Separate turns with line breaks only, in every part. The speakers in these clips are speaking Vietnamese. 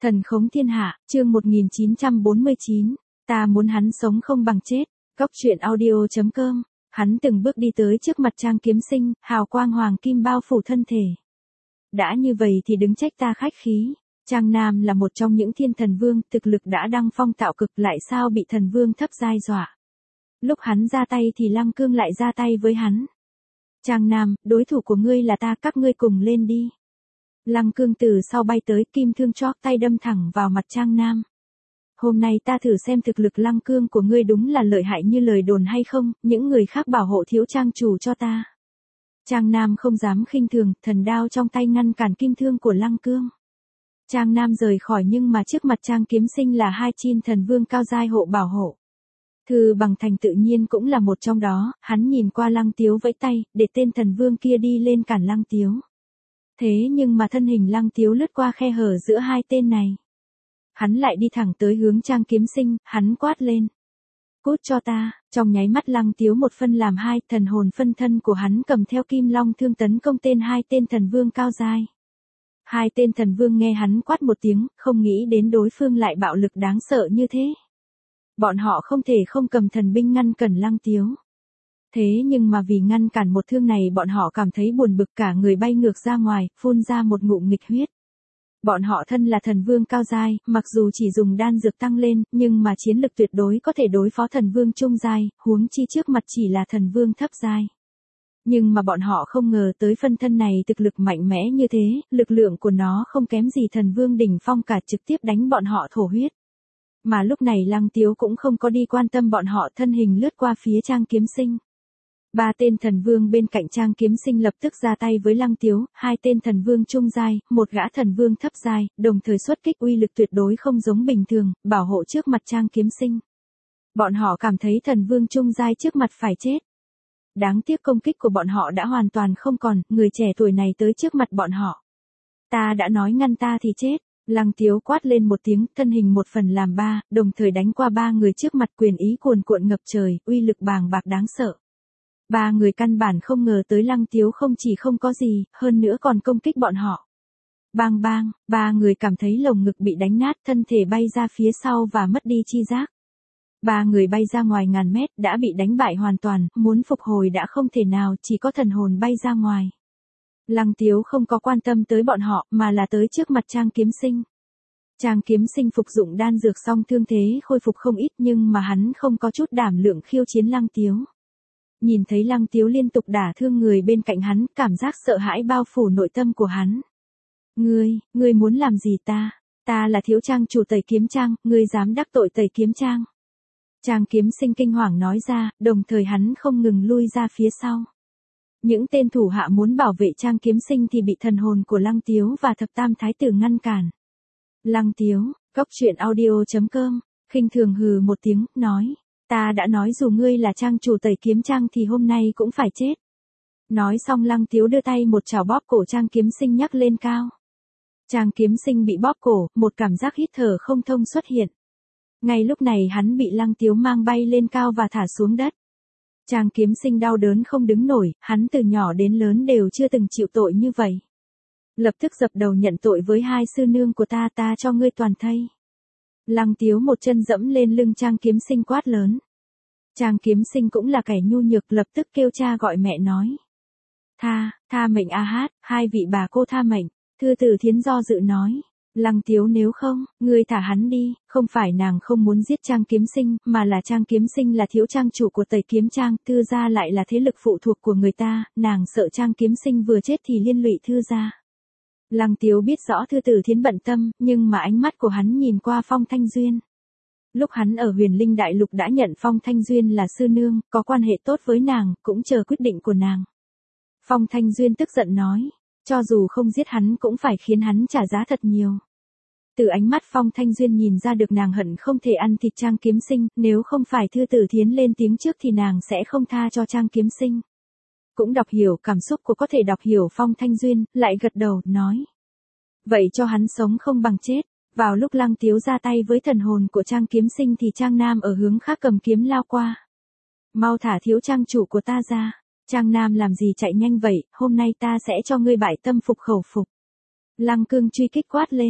Thần khống thiên hạ, chương 1949, ta muốn hắn sống không bằng chết. Cóc truyện audio.com. Hắn từng bước đi tới trước mặt Trang Kiếm Sinh, hào quang hoàng kim bao phủ thân thể. Đã như vậy thì đừng trách ta khách khí. Trang Nam là một trong những thiên thần vương, thực lực đã đăng phong tạo cực, lại sao bị thần vương thấp giai dọa. Lúc hắn ra tay thì Lăng Cương lại ra tay với hắn. Trang Nam, đối thủ của ngươi là ta, các ngươi cùng lên đi. Lăng Cương từ sau bay tới, kim thương chóp tay đâm thẳng vào mặt Trang Nam. Hôm nay ta thử xem thực lực Lăng Cương của ngươi đúng là lợi hại như lời đồn hay không, những người khác bảo hộ thiếu trang chủ cho ta. Trang Nam không dám khinh thường, thần đao trong tay ngăn cản kim thương của Lăng Cương. Trang Nam rời khỏi, nhưng mà trước mặt Trang Kiếm Sinh là hai chin thần vương cao giai hộ bảo hộ. Thư Bằng Thành tự nhiên cũng là một trong đó, hắn nhìn qua Lăng Tiếu vẫy tay, để tên thần vương kia đi lên cản Lăng Tiếu. Thế nhưng mà thân hình Lăng Tiếu lướt qua khe hở giữa hai tên này. Hắn lại đi thẳng tới hướng Trang Kiếm Sinh, hắn quát lên. Cút cho ta, trong nháy mắt Lăng Tiếu một phân làm hai, thần hồn phân thân của hắn cầm theo kim long thương tấn công hai tên thần vương cao giai. Hai tên thần vương nghe hắn quát một tiếng, không nghĩ đến đối phương lại bạo lực đáng sợ như thế. Bọn họ không thể không cầm thần binh ngăn cản Lăng Tiếu. Thế nhưng mà vì ngăn cản một thương này, bọn họ cảm thấy buồn bực, cả người bay ngược ra ngoài, phun ra một ngụm nghịch huyết. Bọn họ thân là thần vương cao giai, mặc dù chỉ dùng đan dược tăng lên, nhưng mà chiến lực tuyệt đối có thể đối phó thần vương trung giai, huống chi trước mặt chỉ là thần vương thấp giai. Nhưng mà bọn họ không ngờ tới phân thân này thực lực mạnh mẽ như thế, lực lượng của nó không kém gì thần vương đỉnh phong cả, trực tiếp đánh bọn họ thổ huyết. Mà lúc này Lăng Tiếu cũng không có đi quan tâm bọn họ, thân hình lướt qua phía Trang Kiếm Sinh. Ba tên thần vương bên cạnh Trang Kiếm Sinh lập tức ra tay với Lăng Tiếu, hai tên thần vương trung giai, một gã thần vương thấp giai, đồng thời xuất kích uy lực tuyệt đối không giống bình thường, bảo hộ trước mặt Trang Kiếm Sinh. Bọn họ cảm thấy thần vương trung giai trước mặt phải chết. Đáng tiếc công kích của bọn họ đã hoàn toàn không còn, người trẻ tuổi này tới trước mặt bọn họ. Ta đã nói ngăn ta thì chết. Lăng Tiếu quát lên một tiếng, thân hình một phần làm ba, đồng thời đánh qua ba người trước mặt, quyền ý cuồn cuộn ngập trời, uy lực bàng bạc đáng sợ. Ba người căn bản không ngờ tới Lăng Tiếu không chỉ không có gì, hơn nữa còn công kích bọn họ. Bang bang, ba người cảm thấy lồng ngực bị đánh nát, thân thể bay ra phía sau và mất đi chi giác. Ba người bay ra ngoài ngàn mét, đã bị đánh bại hoàn toàn, muốn phục hồi đã không thể nào, chỉ có thần hồn bay ra ngoài. Lăng Tiếu không có quan tâm tới bọn họ, mà là tới trước mặt Trang Kiếm Sinh. Trang Kiếm Sinh phục dụng đan dược xong thương thế khôi phục không ít, nhưng mà hắn không có chút đảm lượng khiêu chiến Lăng Tiếu. Nhìn thấy Lăng Tiếu liên tục đả thương người bên cạnh hắn, cảm giác sợ hãi bao phủ nội tâm của hắn. Ngươi muốn làm gì ta? Ta là thiếu trang chủ Tẩy Kiếm Trang, ngươi dám đắc tội Tẩy Kiếm Trang. Trang Kiếm Sinh kinh hoàng nói ra, đồng thời hắn không ngừng lui ra phía sau. Những tên thủ hạ muốn bảo vệ Trang Kiếm Sinh thì bị thần hồn của Lăng Tiếu và thập tam thái tử ngăn cản. Lăng Tiếu, cóc truyện audio.com, khinh thường hừ một tiếng, nói. Ta đã nói dù ngươi là trang chủ Tẩy Kiếm Trang thì hôm nay cũng phải chết. Nói xong Lăng Tiếu đưa tay một chảo bóp cổ Trang Kiếm Sinh nhắc lên cao. Trang Kiếm Sinh bị bóp cổ, một cảm giác hít thở không thông xuất hiện. Ngay lúc này hắn bị Lăng Tiếu mang bay lên cao và thả xuống đất. Trang Kiếm Sinh đau đớn không đứng nổi, hắn từ nhỏ đến lớn đều chưa từng chịu tội như vậy. Lập tức dập đầu nhận tội với hai sư nương của ta, ta cho ngươi toàn thây. Lăng Tiếu một chân dẫm lên lưng Trang Kiếm Sinh quát lớn. Trang Kiếm Sinh cũng là kẻ nhu nhược, lập tức kêu cha gọi mẹ nói. Tha mệnh a hát, hai vị bà cô tha mệnh. Thư Tử Thiến do dự nói. Lăng Tiếu nếu không, ngươi thả hắn đi, không phải nàng không muốn giết Trang Kiếm Sinh, mà là Trang Kiếm Sinh là thiếu trang chủ của Tẩy Kiếm Trang, Thư gia lại là thế lực phụ thuộc của người ta, nàng sợ Trang Kiếm Sinh vừa chết thì liên lụy Thư gia. Lăng Tiếu biết rõ Thư Tử Thiến bận tâm, nhưng mà ánh mắt của hắn nhìn qua Phong Thanh Duyên. Lúc hắn ở Huyền Linh Đại Lục đã nhận Phong Thanh Duyên là sư nương, có quan hệ tốt với nàng, cũng chờ quyết định của nàng. Phong Thanh Duyên tức giận nói. Cho dù không giết hắn cũng phải khiến hắn trả giá thật nhiều. Từ ánh mắt Phong Thanh Duyên nhìn ra được nàng hận không thể ăn thịt Trang Kiếm Sinh, nếu không phải Thư Tử Thiến lên tiếng trước thì nàng sẽ không tha cho Trang Kiếm Sinh. Cũng đọc hiểu cảm xúc của có thể đọc hiểu Phong Thanh Duyên, lại gật đầu, nói. Vậy cho hắn sống không bằng chết. Vào lúc Lăng Tiếu ra tay với thần hồn của Trang Kiếm Sinh thì Trang Nam ở hướng khác cầm kiếm lao qua. Mau thả thiếu trang chủ của ta ra. Trang Nam làm gì chạy nhanh vậy, hôm nay ta sẽ cho ngươi bại tâm phục khẩu phục. Lăng Cương truy kích quát lên,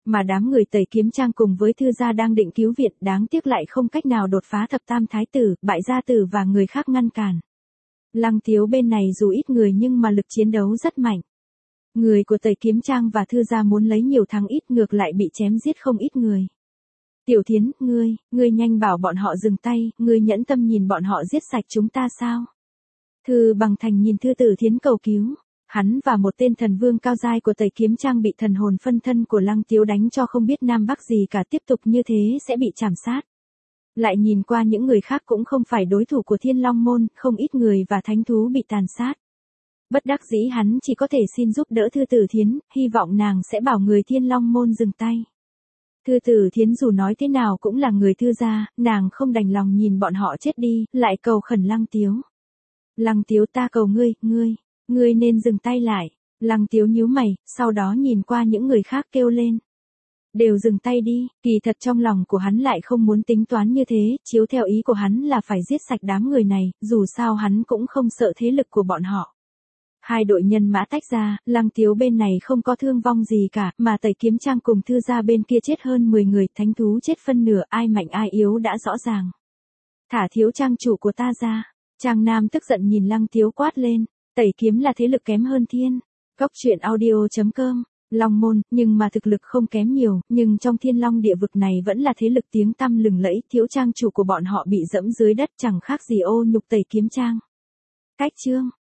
Mà đám người Tẩy Kiếm Trang cùng với Thư gia đang định cứu viện, đáng tiếc lại không cách nào đột phá thập tam thái tử, bại gia tử và người khác ngăn cản. Lăng Tiếu bên này dù ít người nhưng mà lực chiến đấu rất mạnh. Người của Tẩy Kiếm Trang và Thư gia muốn lấy nhiều thắng ít, ngược lại bị chém giết không ít người. Tiểu Thiến, ngươi nhanh bảo bọn họ dừng tay, ngươi nhẫn tâm nhìn bọn họ giết sạch chúng ta sao? Thư Bằng Thành nhìn Thư Tử Thiến cầu cứu. Hắn và một tên thần vương cao giai của Tẩy Kiếm Trang bị thần hồn phân thân của Lăng Tiếu đánh cho không biết nam bắc gì cả, tiếp tục như thế sẽ bị trảm sát. Lại nhìn qua những người khác cũng không phải đối thủ của Thiên Long Môn, không ít người và thánh thú bị tàn sát. Bất đắc dĩ hắn chỉ có thể xin giúp đỡ Thư Tử Thiến, hy vọng nàng sẽ bảo người Thiên Long Môn dừng tay. Thư Tử Thiến dù nói thế nào cũng là người Thư gia, nàng không đành lòng nhìn bọn họ chết đi, lại cầu khẩn Lăng Tiếu. Lăng Tiếu, ta cầu ngươi nên dừng tay lại. Lăng Tiếu nhíu mày, sau đó nhìn qua những người khác kêu lên. Đều dừng tay đi, kỳ thật trong lòng của hắn lại không muốn tính toán như thế, chiếu theo ý của hắn là phải giết sạch đám người này, dù sao hắn cũng không sợ thế lực của bọn họ. Hai đội nhân mã tách ra, Lăng Tiếu bên này không có thương vong gì cả, mà Tẩy Kiếm Trang cùng Thư gia bên kia chết hơn 10 người, thánh thú chết phân nửa, ai mạnh ai yếu đã rõ ràng. Thả thiếu trang chủ của ta ra. Trang Nam tức giận nhìn Lăng Tiếu quát lên. Tẩy Kiếm là thế lực kém hơn Thiên. Góc truyện audio.com. Long Môn, nhưng mà thực lực không kém nhiều, nhưng trong Thiên Long địa vực này vẫn là thế lực tiếng tăm lừng lẫy, thiếu trang chủ của bọn họ bị dẫm dưới đất chẳng khác gì ô nhục Tẩy Kiếm Trang. Cách chương.